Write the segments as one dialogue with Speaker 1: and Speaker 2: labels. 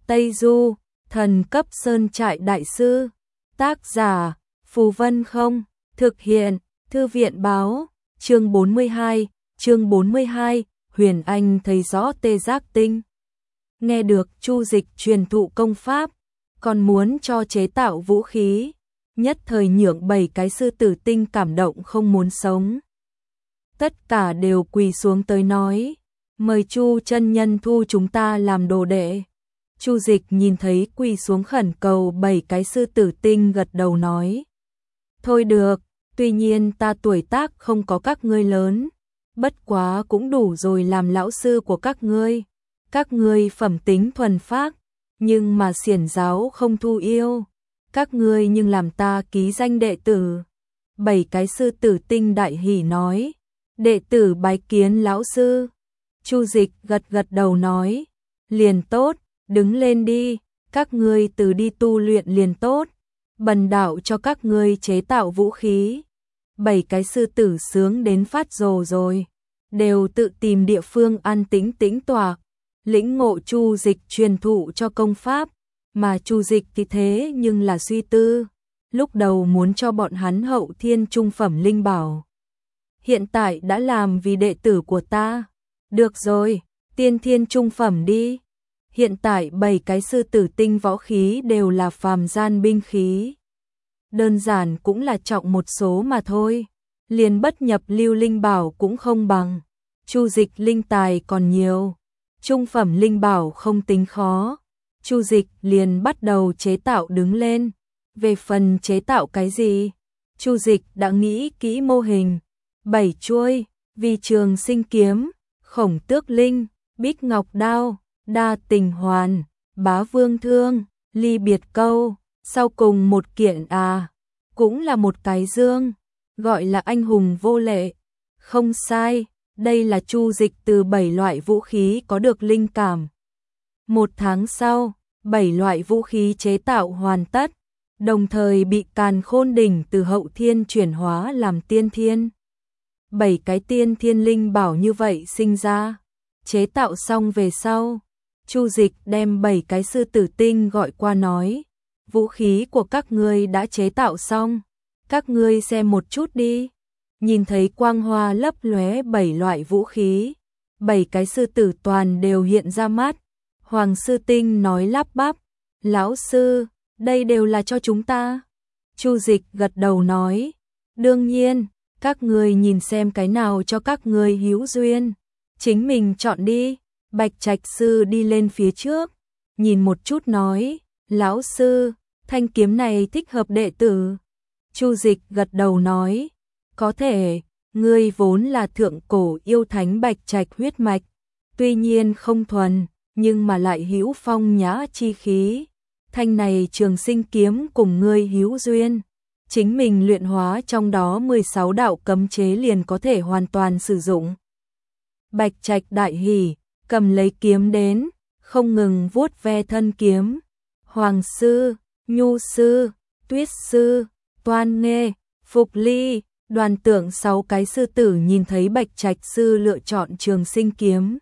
Speaker 1: Tây Du, thần cấp sơn trại đại sư. Tác giả, Phù Vân Không. Thực hiện, Thư viện báo. Chương 42, Huyền Anh thấy rõ tê giác tinh. Nghe được Chu Dịch truyền thụ công pháp, còn muốn cho chế tạo vũ khí, nhất thời nhượng 7 cái sư tử tinh cảm động không muốn sống. Tất cả đều quỳ xuống tới nói, mời Chu chân nhân thu chúng ta làm đồ đệ. Chu Dịch nhìn thấy quỳ xuống khẩn cầu 7 cái sư tử tinh gật đầu nói. Thôi được, tuy nhiên ta tuổi tác không có các ngươi lớn, bất quá cũng đủ rồi làm lão sư của các ngươi. Các ngươi phẩm tính thuần phác, nhưng mà xiển giáo không thu yêu. Các ngươi nhưng làm ta ký danh đệ tử. 7 cái sư tử tinh đại hỉ nói, đệ tử bái kiến lão sư. Chu Dịch gật gật đầu nói, liền tốt, đứng lên đi, các ngươi từ đi tu luyện liền tốt. Bần đạo cho các ngươi chế tạo vũ khí. 7 cái sư tử sướng đến phát rồ rồi, đều tự tìm địa phương an tĩnh tĩnh tọa, lĩnh ngộ Chu Dịch truyền thụ cho công pháp, mà Chu Dịch thì thế nhưng là suy tư, lúc đầu muốn cho bọn hắn hậu thiên trung phẩm linh bảo. Hiện tại đã làm vì đệ tử của ta. Được rồi, tiên thiên trung phẩm đi. Hiện tại 7 cái sư tử tinh võ khí đều là phàm gian binh khí. Đơn giản cũng là trọng một số mà thôi, liền bất nhập lưu linh bảo cũng không bằng. Chu Dịch linh tài còn nhiều, trung phẩm linh bảo không tính khó. Chu Dịch liền bắt đầu chế tạo đứng lên. Về phần chế tạo cái gì, Chu Dịch đã nghĩ kỹ mô hình. 7 chuôi, Vi Trường Sinh kiếm, Khổng Tước linh, Bích Ngọc đao, Đa Tình hoàn, Bá Vương thương, Ly Biệt câu, sau cùng một kiện cũng là một cái dương, gọi là anh hùng vô lệ. Không sai, đây là Chu Dịch từ 7 loại vũ khí có được linh cảm. 1 tháng sau, 7 loại vũ khí chế tạo hoàn tất, đồng thời bị Càn Khôn đỉnh từ hậu thiên chuyển hóa làm tiên thiên. 7 cái tiên thiên linh bảo như vậy sinh ra. Chế tạo xong về sau, Chu Dịch đem 7 cái sư tử tinh gọi qua nói, vũ khí của các ngươi đã chế tạo xong, các ngươi xem một chút đi. Nhìn thấy quang hoa lấp lóe 7 loại vũ khí, 7 cái sư tử toàn đều hiện ra mắt. Hoàng sư tinh nói lắp bắp, lão sư, đây đều là cho chúng ta. Chu Dịch gật đầu nói, đương nhiên, các ngươi nhìn xem cái nào cho các ngươi hữu duyên, chính mình chọn đi. Bạch Trạch sư đi lên phía trước, nhìn một chút nói, lão sư, thanh kiếm này thích hợp đệ tử. Chu Dịch gật đầu nói, có thể, ngươi vốn là thượng cổ yêu thánh Bạch Trạch huyết mạch, tuy nhiên không thuần, nhưng mà lại hữu phong nhã chi khí. Thanh này Trường Sinh kiếm cùng ngươi hữu duyên, chính mình luyện hóa trong đó 16 đạo cấm chế liền có thể hoàn toàn sử dụng. Bạch Trạch đại hỉ, cầm lấy kiếm đến, không ngừng vuốt ve thân kiếm. Hoàng sư, Nhu sư, Tuyết sư, Toan Nghê, Phục Ly, Đoàn Tưởng 6 cái sư tử nhìn thấy Bạch Trạch sư lựa chọn Trường Sinh kiếm,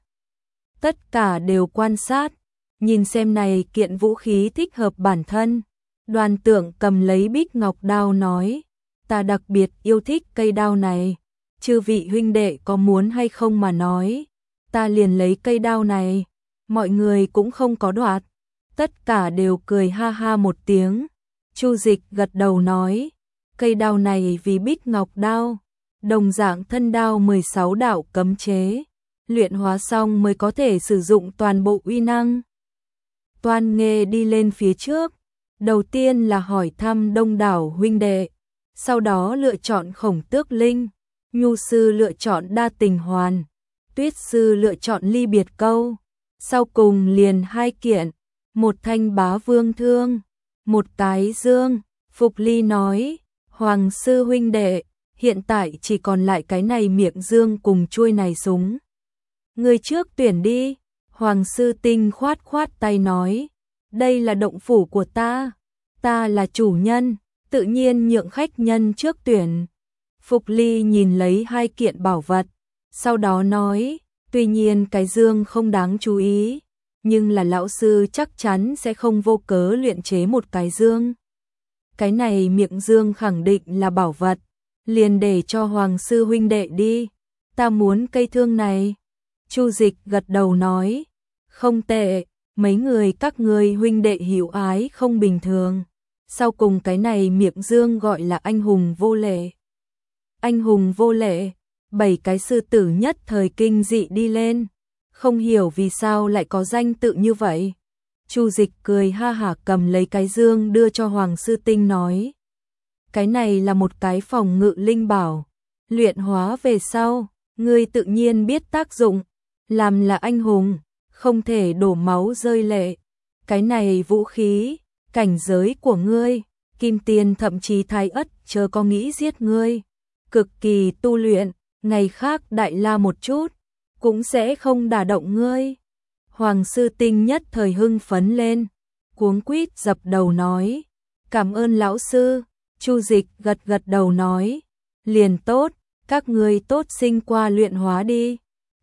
Speaker 1: tất cả đều quan sát, nhìn xem này kiện vũ khí thích hợp bản thân. Đoàn Tưởng cầm lấy Bích Ngọc đao nói, ta đặc biệt yêu thích cây đao này, chư vị huynh đệ có muốn hay không mà nói, ta liền lấy cây đao này. Mọi người cũng không có đoạt, tất cả đều cười ha ha một tiếng. Chu Dịch gật đầu nói, cây đao này vì Bích Ngọc đao, đồng dạng thân đao 16 đạo cấm chế, luyện hóa xong mới có thể sử dụng toàn bộ uy năng. Toan Nghê đi lên phía trước, đầu tiên là hỏi thăm đông đảo huynh đệ, sau đó lựa chọn Khổng Tước linh, Nhu sư lựa chọn Đa Tình hoàn, Tuyết sư lựa chọn Ly Biệt câu, sau cùng liền 2 kiện, một thanh Bá Vương thương, một cái dương. Phục Ly nói, Hoàng sư huynh đệ, hiện tại chỉ còn lại cái này miệng dương cùng chuôi này súng. Người trước tuyển đi. Hoàng sư tinh khoát khoát tay nói, đây là động phủ của ta là chủ nhân, tự nhiên nhượng khách nhân trước tuyển. Phục Ly nhìn lấy 2 kiện bảo vật, sau đó nói, tuy nhiên cái dương không đáng chú ý, nhưng là lão sư chắc chắn sẽ không vô cớ luyện chế một cái dương. Cái này miệng dương khẳng định là bảo vật, liền để cho Hoàng sư huynh đệ đi, ta muốn cây thương này. Chu Dịch gật đầu nói, không tệ, mấy người các ngươi huynh đệ hữu ái không bình thường. Sau cùng cái này miệng dương gọi là anh hùng vô lệ. Anh hùng vô lệ, 7 cái sư tử nhất thời kinh dị đi lên, không hiểu vì sao lại có danh tự như vậy. Chu Dịch cười ha hả cầm lấy cái dương đưa cho Hoàng sư tinh nói, cái này là một cái phòng ngự linh bảo, luyện hóa về sau, ngươi tự nhiên biết tác dụng, làm là anh hùng, không thể đổ máu rơi lệ. Cái này vũ khí, cảnh giới của ngươi, kim tiền thậm chí thái ất chớ có nghĩ giết ngươi, cực kỳ tu luyện, ngày khác đại la một chút, cũng sẽ không đả động ngươi. Hoàng sư tinh nhất thời hưng phấn lên, cuống quýt dập đầu nói, cảm ơn lão sư. Chu Dịch gật gật đầu nói, liền tốt, các ngươi tốt sinh qua luyện hóa đi,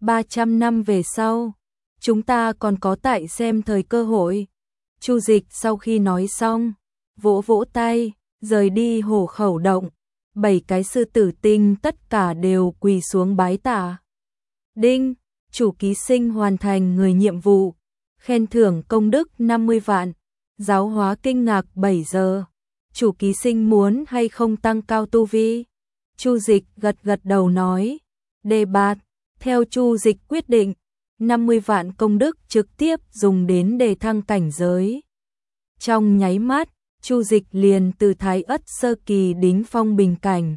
Speaker 1: 300 năm về sau, chúng ta còn có tại xem thời cơ hội. Chu Dịch sau khi nói xong, vỗ vỗ tay, rời đi Hổ Khẩu động, 7 cái sư tử tinh tất cả đều quỳ xuống bái tạ. Đinh, chủ ký sinh hoàn thành người nhiệm vụ, khen thưởng công đức 50 vạn, giáo hóa kinh ngạc 7 giờ. Chủ ký sinh muốn hay không tăng cao tu vi? Chu Dịch gật gật đầu nói, đề bạt, theo Chu Dịch quyết định, 50 vạn công đức trực tiếp dùng đến đề thăng cảnh giới. Trong nháy mắt, Chu Dịch liền từ thái ất sơ kỳ đỉnh phong bình cảnh,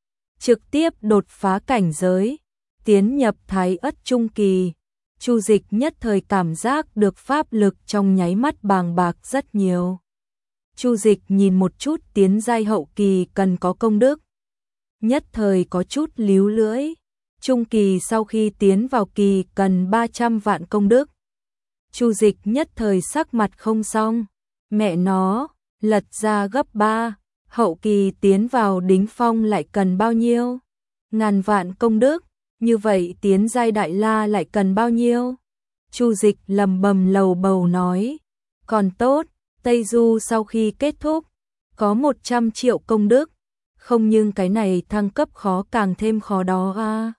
Speaker 1: trực tiếp đột phá cảnh giới, tiến nhập thái ất trung kỳ. Chu Dịch nhất thời cảm giác được pháp lực trong nháy mắt bàng bạc rất nhiều. Chu Dịch nhìn một chút tiến giai hậu kỳ cần có công đức, nhất thời có chút líu lưỡi. Trung kỳ sau khi tiến vào kỳ cần 300 vạn công đức. Chu Dịch nhất thời sắc mặt không xong, mẹ nó, lật ra gấp 3, hậu kỳ tiến vào đỉnh phong lại cần bao nhiêu? Ngàn vạn công đức, như vậy tiến giai đại la lại cần bao nhiêu? Chu Dịch lầm bầm lầu bầu nói, còn tốt, Tây Du sau khi kết thúc, có 100 triệu công đức, không nhưng cái này thăng cấp khó càng thêm khó đó a.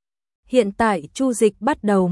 Speaker 1: Hiện tại Chu Dịch bắt đầu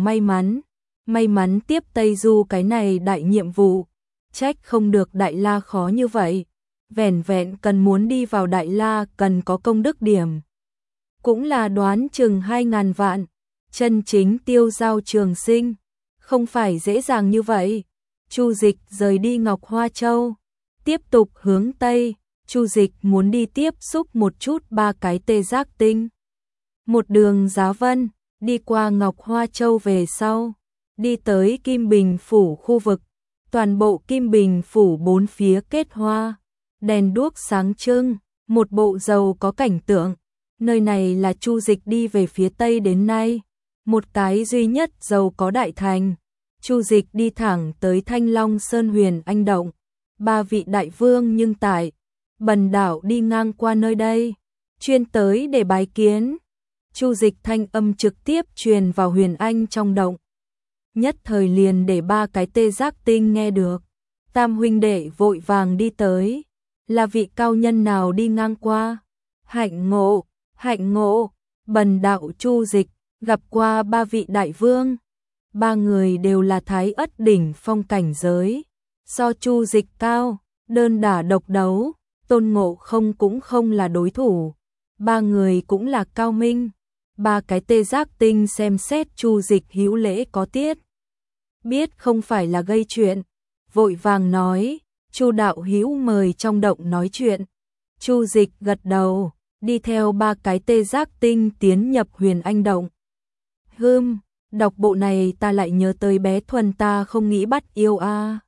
Speaker 1: may mắn tiếp Tây Du cái này đại nhiệm vụ, trách không được đại la khó như vậy, vẻn vẹn cần muốn đi vào đại la cần có công đức điểm. Cũng là đoán chừng 2.000 vạn, chân chính tiêu giao trường sinh, không phải dễ dàng như vậy. Chu Dịch rời đi Ngọc Hoa Châu, tiếp tục hướng Tây, Chu Dịch muốn đi tiếp xúc một chút 3 cái tê giác tinh. Một đường Giá Vân, đi qua Ngọc Hoa Châu về sau, đi tới Kim Bình Phủ khu vực, toàn bộ Kim Bình Phủ bốn phía kết hoa, đèn đuốc sáng trưng, một bộ giàu có cảnh tượng. Nơi này là Chu Dịch đi về phía Tây đến nay, một cái duy nhất giàu có đại thành. Chu Dịch đi thẳng tới Thanh Long Sơn Huyền Anh Động, 3 vị đại vương nhưng tại Bần Đảo đi ngang qua nơi đây, chuyên tới để bái kiến. Chu Dịch thanh âm trực tiếp truyền vào Huyền Anh trong động, nhất thời liền để 3 cái tê giác tinh nghe được. Tam huynh đệ vội vàng đi tới, là vị cao nhân nào đi ngang qua? Hạnh ngộ, Bần Đạo Chu Dịch gặp qua 3 vị đại vương. 3 người đều là thái ất đỉnh phong cảnh giới, so Chu Dịch cao, đơn đả độc đấu, Tôn Ngộ Không cũng không là đối thủ. 3 người cũng là cao minh. 3 cái tê giác tinh xem xét Chu Dịch hữu lễ có tiết, biết không phải là gây chuyện, vội vàng nói, Chu đạo hữu mời trong động nói chuyện. Chu Dịch gật đầu, đi theo 3 cái tê giác tinh tiến nhập Huyền Anh động. Đọc bộ này ta lại nhớ tới bé Thuần ta không nghĩ bắt yêu a.